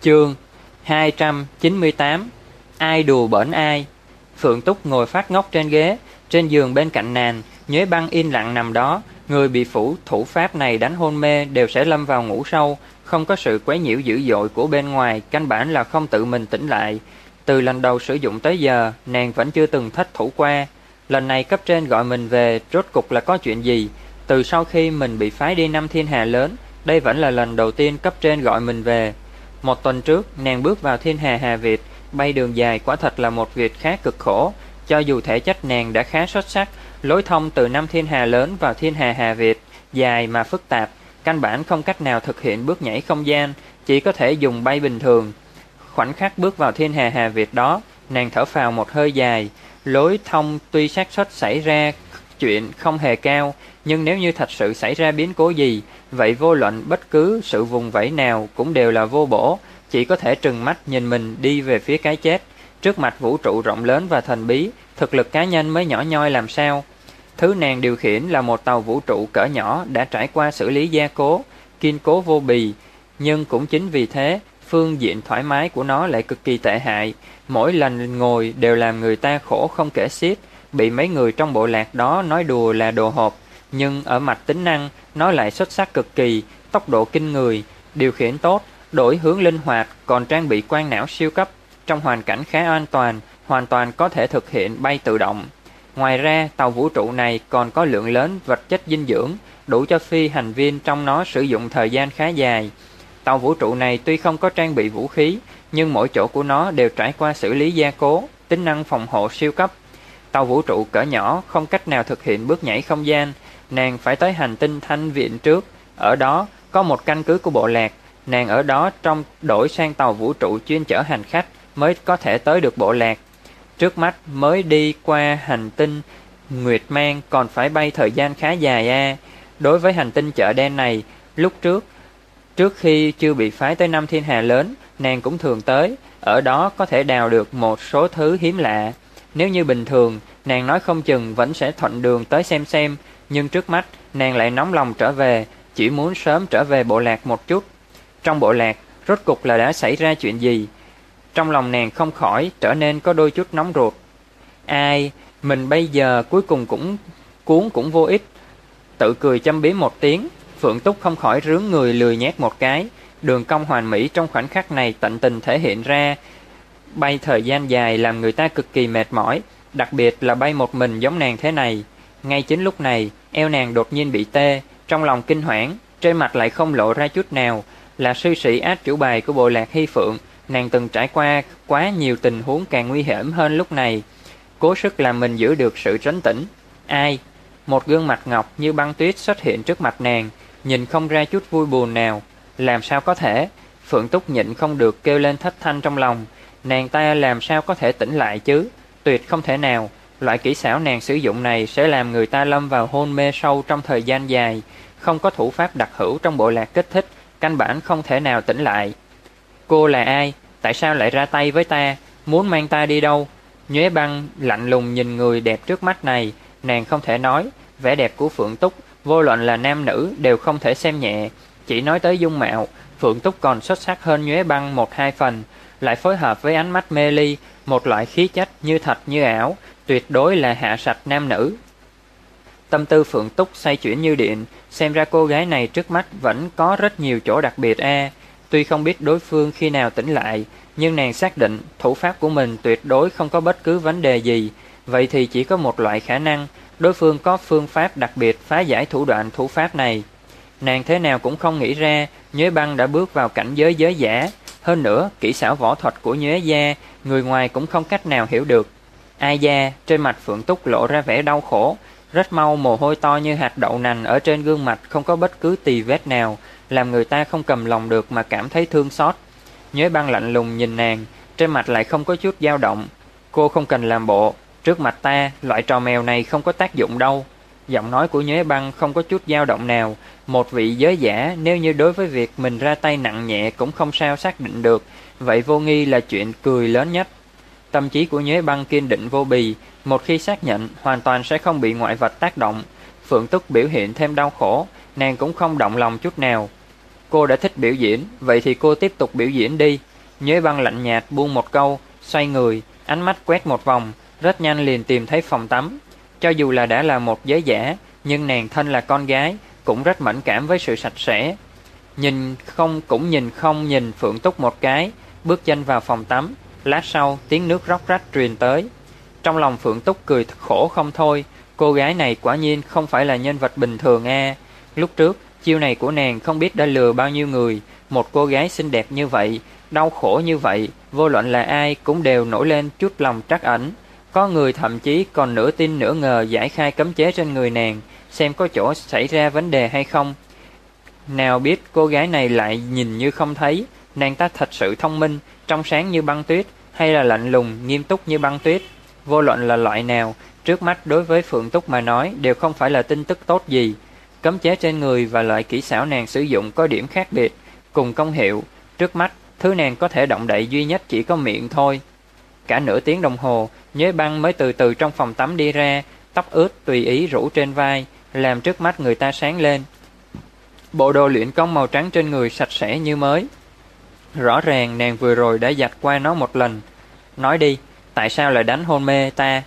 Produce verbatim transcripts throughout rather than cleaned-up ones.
Chương hai trăm chín mươi tám. Ai đùa bỡn ai. Phượng Túc ngồi phát ngốc trên ghế, trên giường bên cạnh nàng. Nhuế Băng im lặng nằm đó. Người bị phủ thủ pháp này đánh hôn mê đều sẽ lâm vào ngủ sâu, không có sự quấy nhiễu dữ dội của bên ngoài, căn bản là không tự mình tỉnh lại. Từ lần đầu sử dụng tới giờ, nàng vẫn chưa từng thất thủ qua. Lần này cấp trên gọi mình về, rốt cục là có chuyện gì? Từ sau khi mình bị phái đi năm thiên hà lớn, đây vẫn là lần đầu tiên cấp trên gọi mình về. Một tuần trước, nàng bước vào thiên hà Hà Việt, bay đường dài quả thật là một việc khá cực khổ. Cho dù thể chất nàng đã khá xuất sắc, lối thông từ năm thiên hà lớn vào thiên hà Hà Việt dài mà phức tạp, căn bản không cách nào thực hiện bước nhảy không gian, chỉ có thể dùng bay bình thường. Khoảnh khắc bước vào thiên hà Hà Việt đó, nàng thở phào một hơi dài. Lối thông tuy xác suất xảy ra chuyện không hề cao, nhưng nếu như thật sự xảy ra biến cố gì, vậy vô luận bất cứ sự vùng vẫy nào cũng đều là vô bổ, chỉ có thể trừng mắt nhìn mình đi về phía cái chết. Trước mặt vũ trụ rộng lớn và thần bí, thực lực cá nhân mới nhỏ nhoi làm sao? Thứ nàng điều khiển là một tàu vũ trụ cỡ nhỏ đã trải qua xử lý gia cố, kiên cố vô bì, nhưng cũng chính vì thế, phương diện thoải mái của nó lại cực kỳ tệ hại. Mỗi lần ngồi đều làm người ta khổ không kể xiết, bị mấy người trong bộ lạc đó nói đùa là đồ hộp. Nhưng ở mặt tính năng, nó lại xuất sắc cực kỳ, tốc độ kinh người, điều khiển tốt, đổi hướng linh hoạt, còn trang bị quang não siêu cấp. Trong hoàn cảnh khá an toàn, hoàn toàn có thể thực hiện bay tự động. Ngoài ra, tàu vũ trụ này còn có lượng lớn vật chất dinh dưỡng, đủ cho phi hành viên trong nó sử dụng thời gian khá dài. Tàu vũ trụ này tuy không có trang bị vũ khí, nhưng mỗi chỗ của nó đều trải qua xử lý gia cố, tính năng phòng hộ siêu cấp. Tàu vũ trụ cỡ nhỏ không cách nào thực hiện bước nhảy không gian, nàng phải tới hành tinh Thanh Viện trước. Ở đó có một căn cứ của bộ lạc, nàng ở đó trong đổi sang tàu vũ trụ chuyên chở hành khách mới có thể tới được bộ lạc. Trước mắt mới đi qua hành tinh Nguyệt Mang còn phải bay thời gian khá dài a. Đối với hành tinh chợ đen này, lúc trước Trước khi chưa bị phái tới năm thiên hà lớn, nàng cũng thường tới, ở đó có thể đào được một số thứ hiếm lạ. Nếu như bình thường, nàng nói không chừng vẫn sẽ thuận đường tới xem xem, nhưng trước mắt, nàng lại nóng lòng trở về, chỉ muốn sớm trở về bộ lạc một chút. Trong bộ lạc, rốt cục là đã xảy ra chuyện gì? Trong lòng nàng không khỏi trở nên có đôi chút nóng ruột. Ai, mình bây giờ cuối cùng cũng cuốn cũng vô ích. Tự cười châm biếm một tiếng, Phượng Túc không khỏi rướn người lười nhác một cái. Đường cong hoàn mỹ trong khoảnh khắc này tận tình thể hiện ra. Bay thời gian dài làm người ta cực kỳ mệt mỏi, đặc biệt là bay một mình giống nàng thế này. Ngay chính lúc này, eo nàng đột nhiên bị tê, trong lòng kinh hoảng, trên mặt lại không lộ ra chút nào. Là sư sĩ át chủ bài của bộ lạc Hy Phượng, nàng từng trải qua quá nhiều tình huống càng nguy hiểm hơn lúc này. Cố sức làm mình giữ được sự trấn tĩnh. Ai? Một gương mặt ngọc như băng tuyết xuất hiện trước mặt nàng, nhìn không ra chút vui buồn nào. Làm sao có thể? Phượng Túc nhịn không được kêu lên thất thanh trong lòng. Nàng ta làm sao có thể tỉnh lại chứ? Tuyệt không thể nào. Loại kỹ xảo nàng sử dụng này sẽ làm người ta lâm vào hôn mê sâu trong thời gian dài. Không có thủ pháp đặc hữu trong bộ lạc kích thích, căn bản không thể nào tỉnh lại. Cô là ai? Tại sao lại ra tay với ta? Muốn mang ta đi đâu? Nhuế Băng lạnh lùng nhìn người đẹp trước mắt này. Nàng không thể nói, vẻ đẹp của Phượng Túc, vô luận là nam nữ đều không thể xem nhẹ. Chỉ nói tới dung mạo, Phượng Túc còn xuất sắc hơn Nhuế Băng một hai phần, lại phối hợp với ánh mắt mê ly, một loại khí chất như thật như ảo, tuyệt đối là hạ sạch nam nữ. Tâm tư Phượng Túc xoay chuyển như điện, xem ra cô gái này trước mắt vẫn có rất nhiều chỗ đặc biệt a. Tuy không biết đối phương khi nào tỉnh lại, nhưng nàng xác định thủ pháp của mình tuyệt đối không có bất cứ vấn đề gì. Vậy thì chỉ có một loại khả năng, đối phương có phương pháp đặc biệt phá giải thủ đoạn thủ pháp này. Nàng thế nào cũng không nghĩ ra, Nhuế Băng đã bước vào cảnh giới giới giả. Hơn nữa, kỹ xảo võ thuật của Nhuế gia, người ngoài cũng không cách nào hiểu được. Ai da, trên mặt Phượng Túc lộ ra vẻ đau khổ. Rất mau mồ hôi to như hạt đậu nành ở trên gương mặt không có bất cứ tì vết nào, làm người ta không cầm lòng được mà cảm thấy thương xót. Nhuế Băng lạnh lùng nhìn nàng, trên mặt lại không có chút dao động. Cô không cần làm bộ, trước mặt ta, loại trò mèo này không có tác dụng đâu. Giọng nói của Nhuế Băng không có chút dao động nào. Một vị giới giả nếu như đối với việc mình ra tay nặng nhẹ cũng không sao xác định được, vậy vô nghi là chuyện cười lớn nhất. Tâm trí của Nhuế Băng kiên định vô bì, một khi xác nhận hoàn toàn sẽ không bị ngoại vật tác động. Phượng Túc biểu hiện thêm đau khổ, nàng cũng không động lòng chút nào. Cô đã thích biểu diễn, vậy thì cô tiếp tục biểu diễn đi. Nhuế Băng lạnh nhạt buông một câu, xoay người, ánh mắt quét một vòng, rất nhanh liền tìm thấy phòng tắm. Cho dù là đã là một giới giả, nhưng nàng thân là con gái, cũng rất mẫn cảm với sự sạch sẽ. Nhìn không cũng nhìn không nhìn Phượng Túc một cái, bước chân vào phòng tắm. Lát sau, tiếng nước róc rách truyền tới. Trong lòng Phượng Túc cười khổ không thôi, cô gái này quả nhiên không phải là nhân vật bình thường a. Lúc trước, chiêu này của nàng không biết đã lừa bao nhiêu người. Một cô gái xinh đẹp như vậy, đau khổ như vậy, vô luận là ai cũng đều nổi lên chút lòng trắc ẩn. Có người thậm chí còn nửa tin nửa ngờ giải khai cấm chế trên người nàng, xem có chỗ xảy ra vấn đề hay không. Nào biết cô gái này lại nhìn như không thấy. Nàng ta thật sự thông minh, trong sáng như băng tuyết, hay là lạnh lùng, nghiêm túc như băng tuyết. Vô luận là loại nào, trước mắt đối với Phượng Túc mà nói đều không phải là tin tức tốt gì. Cấm chế trên người và loại kỹ xảo nàng sử dụng có điểm khác biệt, cùng công hiệu. Trước mắt, thứ nàng có thể động đậy duy nhất chỉ có miệng thôi. Cả nửa tiếng đồng hồ, Nhuế Băng mới từ từ trong phòng tắm đi ra, tóc ướt tùy ý rủ trên vai, làm trước mắt người ta sáng lên. Bộ đồ luyện công màu trắng trên người sạch sẽ như mới. Rõ ràng nàng vừa rồi đã giặt qua nó một lần. Nói đi, tại sao lại đánh hôn mê ta?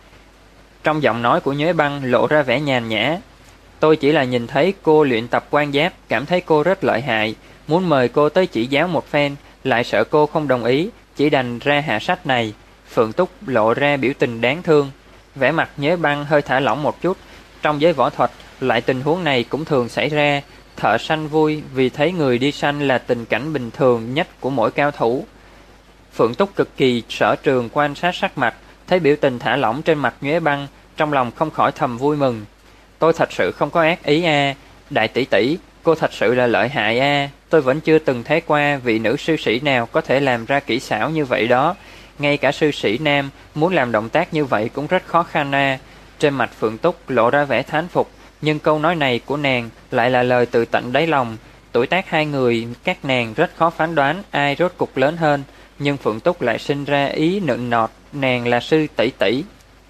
Trong giọng nói của Nhuế Băng lộ ra vẻ nhàn nhã. Tôi chỉ là nhìn thấy cô luyện tập quan giáp, cảm thấy cô rất lợi hại, muốn mời cô tới chỉ giáo một phen, lại sợ cô không đồng ý, chỉ đành ra hạ sách này. Phượng Túc lộ ra biểu tình đáng thương. Vẻ mặt Nhuế Băng hơi thả lỏng một chút. Trong giới võ thuật, lại tình huống này cũng thường xảy ra. Thợ săn vui vì thấy người đi săn là tình cảnh bình thường nhất của mỗi cao thủ. Phượng Túc cực kỳ sở trường quan sát sắc mặt, thấy biểu tình thả lỏng trên mặt Nhuế Băng, trong lòng không khỏi thầm vui mừng. Tôi thật sự không có ác ý a, đại tỷ tỷ, cô thật sự là lợi hại a. Tôi vẫn chưa từng thấy qua vị nữ sư sĩ nào có thể làm ra kỹ xảo như vậy đó. Ngay cả sư sĩ nam muốn làm động tác như vậy cũng rất khó khăn a. Trên mặt Phượng Túc lộ ra vẻ thán phục, nhưng câu nói này của nàng lại là lời từ tận đáy lòng. Tuổi tác hai người các nàng rất khó phán đoán ai rốt cục lớn hơn, nhưng Phượng Túc lại sinh ra ý nịnh nọt nàng là sư tỷ tỷ.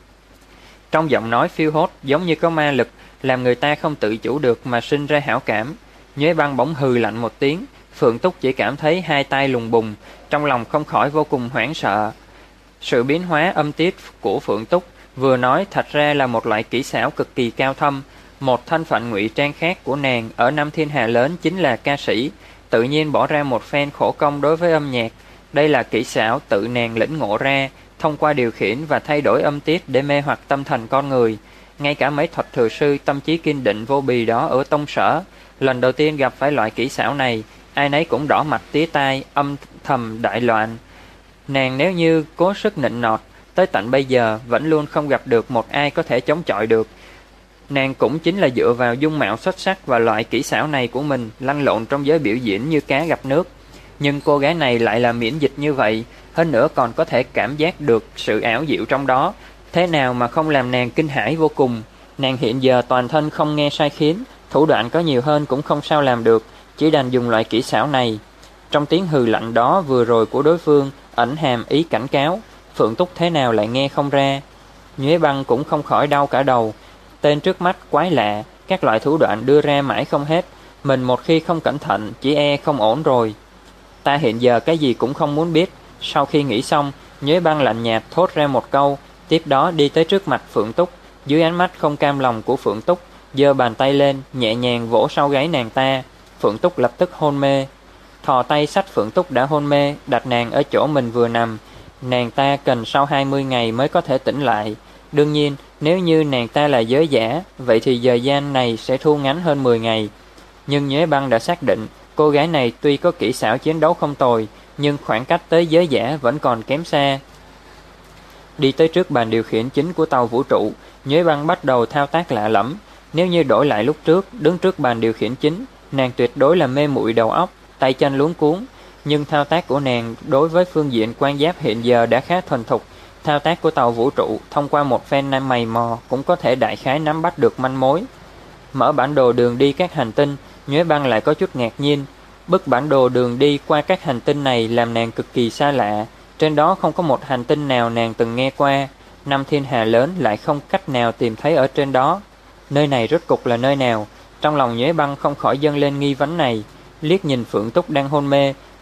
Trong giọng nói phiêu hốt giống như có ma lực, làm người ta không tự chủ được mà sinh ra hảo cảm. Nhuế Băng bỗng hừ lạnh một tiếng, Phượng Túc chỉ cảm thấy hai tay lùng bùng, trong lòng không khỏi vô cùng hoảng sợ. Sự biến hóa âm tiết của Phượng Túc vừa nói thật ra là một loại kỹ xảo cực kỳ cao thâm. Một thân phận ngụy trang khác của nàng ở Nam Thiên Hà lớn chính là ca sĩ, tự nhiên bỏ ra một phen khổ công đối với âm nhạc. Đây là kỹ xảo tự nàng lĩnh ngộ ra, thông qua điều khiển và thay đổi âm tiết để mê hoặc tâm thần con người. Ngay cả mấy thuật thừa sư tâm trí kiên định vô bì đó ở Tông Sở, lần đầu tiên gặp phải loại kỹ xảo này, ai nấy cũng đỏ mặt tía tai, âm thầm đại loạn. Nàng nếu như cố sức nịnh nọt, tới tận bây giờ vẫn luôn không gặp được một ai có thể chống chọi được. Nàng cũng chính là dựa vào dung mạo xuất sắc và loại kỹ xảo này của mình lăn lộn trong giới biểu diễn như cá gặp nước. Nhưng cô gái này lại là miễn dịch như vậy, hơn nữa còn có thể cảm giác được sự ảo diệu trong đó. Thế nào mà không làm nàng kinh hãi vô cùng. Nàng hiện giờ toàn thân không nghe sai khiến, thủ đoạn có nhiều hơn cũng không sao làm được, chỉ đành dùng loại kỹ xảo này. Trong tiếng hừ lạnh đó vừa rồi của đối phương ẩn hàm ý cảnh cáo, Phượng Túc thế nào lại nghe không ra. Nhuế Băng cũng không khỏi đau cả đầu. Tên trước mắt quái lạ, các loại thủ đoạn đưa ra mãi không hết, mình một khi không cẩn thận chỉ e không ổn rồi. Ta hiện giờ cái gì cũng không muốn biết. Sau khi nghĩ xong, Nhuế Băng lạnh nhạt thốt ra một câu, tiếp đó đi tới trước mặt Phượng Túc. Dưới ánh mắt không cam lòng của Phượng Túc, giơ bàn tay lên, nhẹ nhàng vỗ sau gáy nàng ta. Phượng Túc lập tức hôn mê. Thò tay xách Phượng Túc đã hôn mê, đặt nàng ở chỗ mình vừa nằm. Nàng ta cần sau hai mươi ngày mới có thể tỉnh lại. Đương nhiên, nếu như nàng ta là giới giả, vậy thì thời gian này sẽ thu ngắn hơn mười ngày. Nhưng Nhuế Băng đã xác định, cô gái này tuy có kỹ xảo chiến đấu không tồi, nhưng khoảng cách tới giới giả vẫn còn kém xa. Đi tới trước bàn điều khiển chính của tàu vũ trụ, Nhuế Băng bắt đầu thao tác lạ lẫm. Nếu như đổi lại lúc trước, đứng trước bàn điều khiển chính, nàng tuyệt đối là mê muội đầu óc, tay chân luống cuống. Nhưng thao tác của nàng đối với phương diện quan giáp hiện giờ đã khá thuần thục. Thao tác của tàu vũ trụ thông qua một phen nam mày mò cũng có thể đại khái nắm bắt được manh mối. Mở bản đồ đường đi các hành tinh, Nhuế Băng lại có chút ngạc nhiên. Bức bản đồ đường đi qua các hành tinh này làm nàng cực kỳ xa lạ. Trên đó không có một hành tinh nào nàng từng nghe qua. Năm thiên hà lớn lại không cách nào tìm thấy ở trên đó. Nơi này rốt cục là nơi nào? Trong lòng Nhuế Băng không khỏi dâng lên nghi vấn này. Liếc nhìn Phượng Túc đang hôn mê,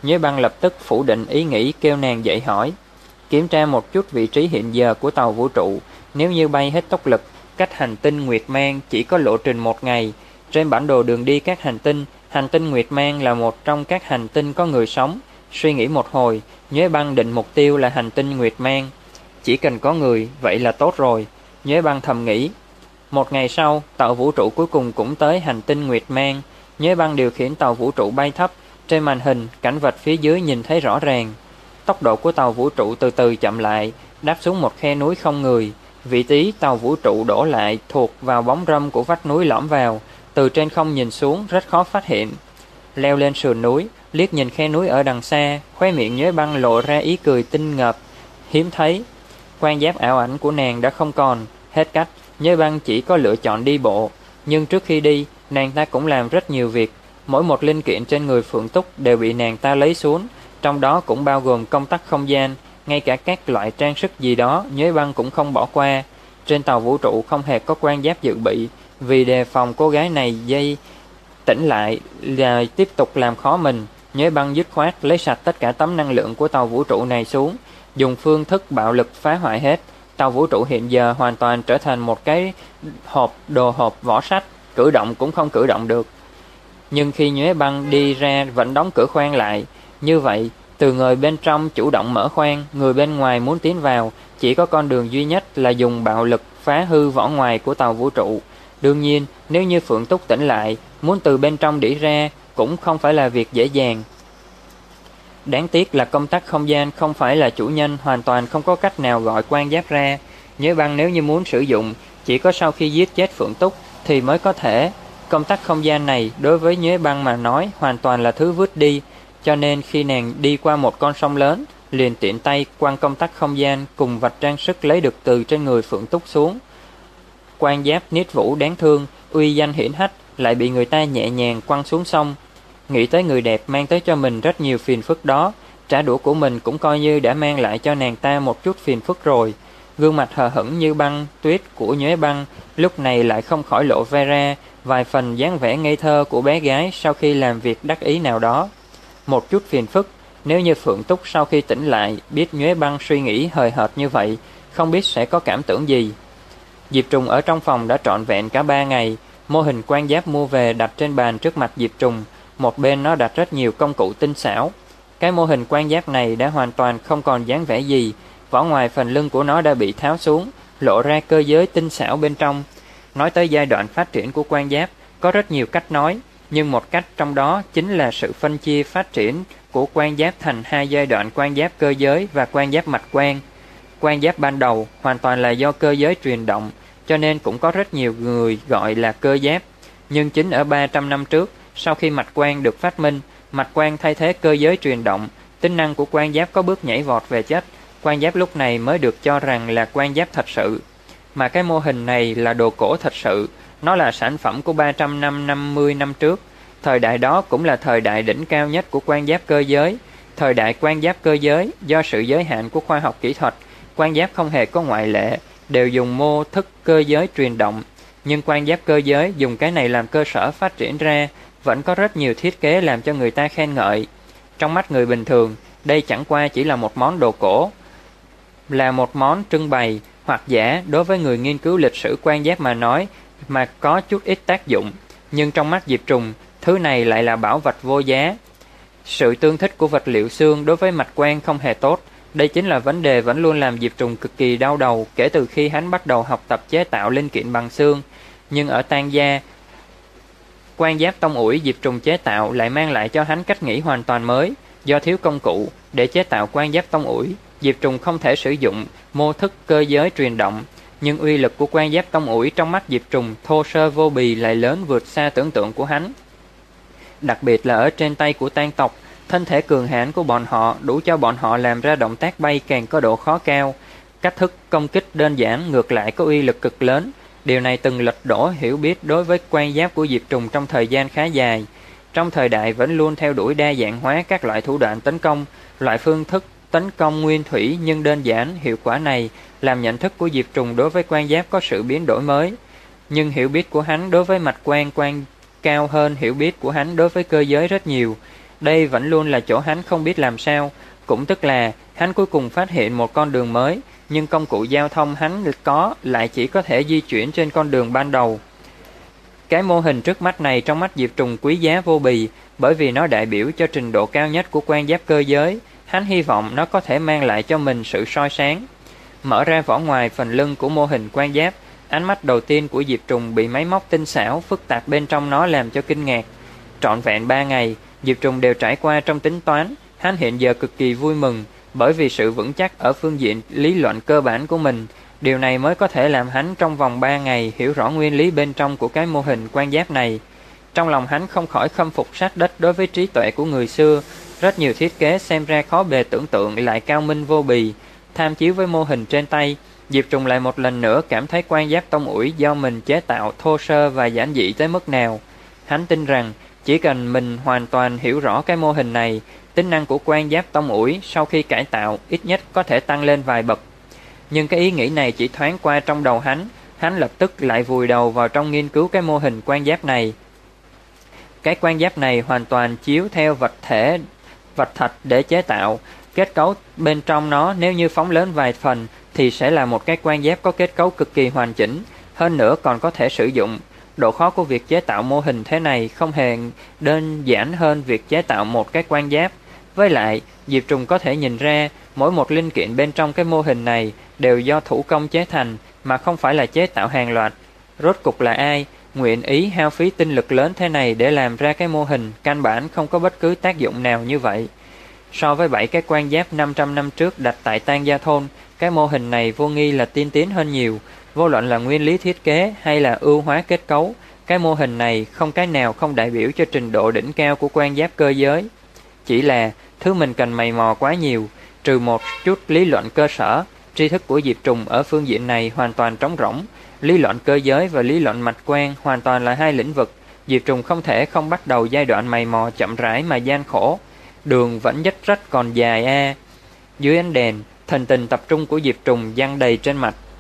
Nhuế Băng lập tức phủ định ý nghĩ, kêu nàng dậy hỏi. Kiểm tra một chút vị trí hiện giờ của tàu vũ trụ. Nếu như bay hết tốc lực, cách hành tinh Nguyệt Mang chỉ có lộ trình một ngày. Trên bản đồ đường đi các hành tinh, hành tinh Nguyệt Mang là một trong các hành tinh có người sống. Suy nghĩ một hồi, Nhuế Băng định mục tiêu là hành tinh Nguyệt Mang. Chỉ cần có người, vậy là tốt rồi. Nhuế Băng thầm nghĩ. Một ngày sau, tàu vũ trụ cuối cùng cũng tới hành tinh Nguyệt Mang. Nhuế Băng điều khiển tàu vũ trụ bay thấp. Trên màn hình, cảnh vật phía dưới nhìn thấy rõ ràng. Tốc độ của tàu vũ trụ từ từ chậm lại, đáp xuống một khe núi không người. Vị trí tàu vũ trụ đổ lại thuộc vào bóng râm của vách núi lõm vào. Từ trên không nhìn xuống rất khó phát hiện. Leo lên sườn núi, liếc nhìn khe núi ở đằng xa, khóe miệng Nhuế Băng lộ ra ý cười tinh ngập, hiếm thấy. Quan giáp ảo ảnh của nàng đã không còn, hết cách, Nhuế Băng chỉ có lựa chọn đi bộ. Nhưng trước khi đi, nàng ta cũng làm rất nhiều việc. Mỗi một linh kiện trên người Phượng Túc đều bị nàng ta lấy xuống, trong đó cũng bao gồm công tắc không gian, ngay cả các loại trang sức gì đó Nhuế Băng cũng không bỏ qua. Trên tàu vũ trụ không hề có quan giáp dự bị, vì đề phòng cô gái này dây tỉnh lại là tiếp tục làm khó mình. Nhuế Băng dứt khoát lấy sạch tất cả tấm năng lượng của tàu vũ trụ này xuống, dùng phương thức bạo lực phá hoại hết. Tàu vũ trụ hiện giờ hoàn toàn trở thành một cái hộp đồ hộp vỏ sắt, cử động cũng không cử động được. Nhưng khi Nhuế Băng đi ra vẫn đóng cửa khoang lại. Như vậy, từ người bên trong chủ động mở khoang, người bên ngoài muốn tiến vào, chỉ có con đường duy nhất là dùng bạo lực phá hư vỏ ngoài của tàu vũ trụ. Đương nhiên, nếu như Phượng Túc tỉnh lại, muốn từ bên trong đỉ ra cũng không phải là việc dễ dàng. Đáng tiếc là công tắc không gian không phải là chủ nhân, hoàn toàn không có cách nào gọi quan giáp ra. Nhuế Băng nếu như muốn sử dụng, chỉ có sau khi giết chết Phượng Túc thì mới có thể. Công tắc không gian này đối với Nhuế Băng mà nói hoàn toàn là thứ vứt đi, cho nên khi nàng đi qua một con sông lớn, liền tiện tay quăng công tắc không gian cùng vật trang sức lấy được từ trên người Phượng Túc xuống. Quan giáp Niết Vũ đáng thương, uy danh hiển hách, lại bị người ta nhẹ nhàng quăng xuống sông. Nghĩ tới người đẹp mang tới cho mình rất nhiều phiền phức đó, trả đũa của mình cũng coi như đã mang lại cho nàng ta một chút phiền phức rồi. Gương mặt hờ hững như băng tuyết của Nhuế Băng lúc này lại không khỏi lộ vẻ ra vài phần dáng vẻ ngây thơ của bé gái sau khi làm việc đắc ý nào đó. Một chút phiền phức, nếu như Phượng Túc sau khi tỉnh lại biết Nhuế Băng suy nghĩ hời hợt như vậy, không biết sẽ có cảm tưởng gì. Diệp Trùng ở trong phòng đã trọn vẹn cả ba ngày. Mô hình quan giáp mua về đặt trên bàn trước mặt Diệp Trùng, một bên nó đặt rất nhiều công cụ tinh xảo. Cái mô hình quan giáp này đã hoàn toàn không còn dáng vẻ gì, vỏ ngoài phần lưng của nó đã bị tháo xuống, lộ ra cơ giới tinh xảo bên trong. Nói tới giai đoạn phát triển của quan giáp, có rất nhiều cách nói, nhưng một cách trong đó chính là sự phân chia phát triển của quan giáp thành hai giai đoạn: quan giáp cơ giới và quan giáp mạch quan. Quan giáp ban đầu hoàn toàn là do cơ giới truyền động, cho nên cũng có rất nhiều người gọi là cơ giáp. Nhưng chính ở ba trăm năm trước, sau khi mạch quan được phát minh, mạch quan thay thế cơ giới truyền động, tính năng của quan giáp có bước nhảy vọt về chất. Quan giáp lúc này mới được cho rằng là quan giáp thật sự. Mà cái mô hình này là đồ cổ thật sự, nó là sản phẩm của ba trăm năm năm mươi năm trước. Thời đại đó cũng là thời đại đỉnh cao nhất của quan giáp cơ giới. Thời đại quan giáp cơ giới, do sự giới hạn của khoa học kỹ thuật, quan giáp không hề có ngoại lệ, đều dùng mô thức cơ giới truyền động. Nhưng quan giáp cơ giới dùng cái này làm cơ sở phát triển ra, vẫn có rất nhiều thiết kế làm cho người ta khen ngợi. Trong mắt người bình thường, đây chẳng qua chỉ là một món đồ cổ, là một món trưng bày hoặc giả. Đối với người nghiên cứu lịch sử quan giáp mà nói, mà có chút ít tác dụng. Nhưng trong mắt Diệp Trùng, thứ này lại là bảo vật vô giá. Sự tương thích của vật liệu xương đối với mạch quan không hề tốt. Đây chính là vấn đề vẫn luôn làm Diệp Trùng cực kỳ đau đầu kể từ khi hắn bắt đầu học tập chế tạo linh kiện bằng xương. Nhưng ở Tang Gia, quan giáp tông ủi Diệp Trùng chế tạo lại mang lại cho hắn cách nghĩ hoàn toàn mới. Do thiếu công cụ để chế tạo quan giáp tông ủi, Diệp Trùng không thể sử dụng mô thức cơ giới truyền động. Nhưng uy lực của quan giáp tông ủi trong mắt Diệp Trùng thô sơ vô bì lại lớn vượt xa tưởng tượng của hắn. Đặc biệt là ở trên tay của Tang tộc, thân thể cường hãn của bọn họ đủ cho bọn họ làm ra động tác bay càng có độ khó cao. Cách thức công kích đơn giản ngược lại có uy lực cực lớn. Điều này từng lật đổ hiểu biết đối với quan giáp của Diệp Trùng trong thời gian khá dài. Trong thời đại vẫn luôn theo đuổi đa dạng hóa các loại thủ đoạn tấn công, loại phương thức tấn công nguyên thủy nhưng đơn giản, hiệu quả này làm nhận thức của Diệp Trùng đối với quan giáp có sự biến đổi mới. Nhưng hiểu biết của hắn đối với mạch quan quan cao hơn hiểu biết của hắn đối với cơ giới rất nhiều. Đây vẫn luôn là chỗ hắn không biết làm sao, cũng tức là hắn cuối cùng phát hiện một con đường mới, nhưng công cụ giao thông hắn có lại chỉ có thể di chuyển trên con đường ban đầu. Cái mô hình trước mắt này trong mắt Diệp Trùng quý giá vô bì, bởi vì nó đại biểu cho trình độ cao nhất của quan giáp cơ giới. Hắn hy vọng nó có thể mang lại cho mình sự soi sáng. Mở ra vỏ ngoài phần lưng của mô hình quan giáp, ánh mắt đầu tiên của Diệp Trùng bị máy móc tinh xảo phức tạp bên trong nó làm cho kinh ngạc. Trọn vẹn ba ngày, Diệp Trùng đều trải qua trong tính toán. Hắn hiện giờ cực kỳ vui mừng, bởi vì sự vững chắc ở phương diện lý luận cơ bản của mình. Điều này mới có thể làm hắn trong vòng ba ngày hiểu rõ nguyên lý bên trong của cái mô hình quan giáp này. Trong lòng hắn không khỏi khâm phục sát đất đối với trí tuệ của người xưa. Rất nhiều thiết kế xem ra khó bề tưởng tượng lại cao minh vô bì. Tham chiếu với mô hình trên tay, Diệp Trùng lại một lần nữa cảm thấy quan giáp tông ủi do mình chế tạo thô sơ và giản dị tới mức nào. Hắn tin rằng chỉ cần mình hoàn toàn hiểu rõ cái mô hình này, tính năng của quan giáp tông ủi sau khi cải tạo ít nhất có thể tăng lên vài bậc. Nhưng cái ý nghĩ này chỉ thoáng qua trong đầu hắn, hắn lập tức lại vùi đầu vào trong nghiên cứu cái mô hình quan giáp này. Cái quan giáp này hoàn toàn chiếu theo vật thể vật thạch để chế tạo. Kết cấu bên trong nó nếu như phóng lớn vài phần thì sẽ là một cái quan giáp có kết cấu cực kỳ hoàn chỉnh, hơn nữa còn có thể sử dụng. Độ khó của việc chế tạo mô hình thế này không hề đơn giản hơn việc chế tạo một cái quan giáp. Với lại, Diệp Trùng có thể nhìn ra mỗi một linh kiện bên trong cái mô hình này đều do thủ công chế thành mà không phải là chế tạo hàng loạt. Rốt cục là ai nguyện ý hao phí tinh lực lớn thế này để làm ra cái mô hình căn bản không có bất cứ tác dụng nào như vậy? So với bảy cái quan giáp năm trăm năm trước đặt tại Tang Gia Thôn, cái mô hình này vô nghi là tiên tiến hơn nhiều. Vô luận là nguyên lý thiết kế hay là ưu hóa kết cấu, cái mô hình này không cái nào không đại biểu cho trình độ đỉnh cao của quan giáp cơ giới. Chỉ là thứ mình cần mày mò quá nhiều, trừ một chút lý luận cơ sở, tri thức của Diệp Trùng ở phương diện này hoàn toàn trống rỗng. Lý luận cơ giới và lý luận mạch quan hoàn toàn là hai lĩnh vực. Diệp Trùng không thể không bắt đầu giai đoạn mày mò chậm rãi mà gian khổ. Đường vẫn rất rất còn dài a. Dưới ánh đèn, thần tình tập trung của Diệp Trùng giăng đầy trên mặt.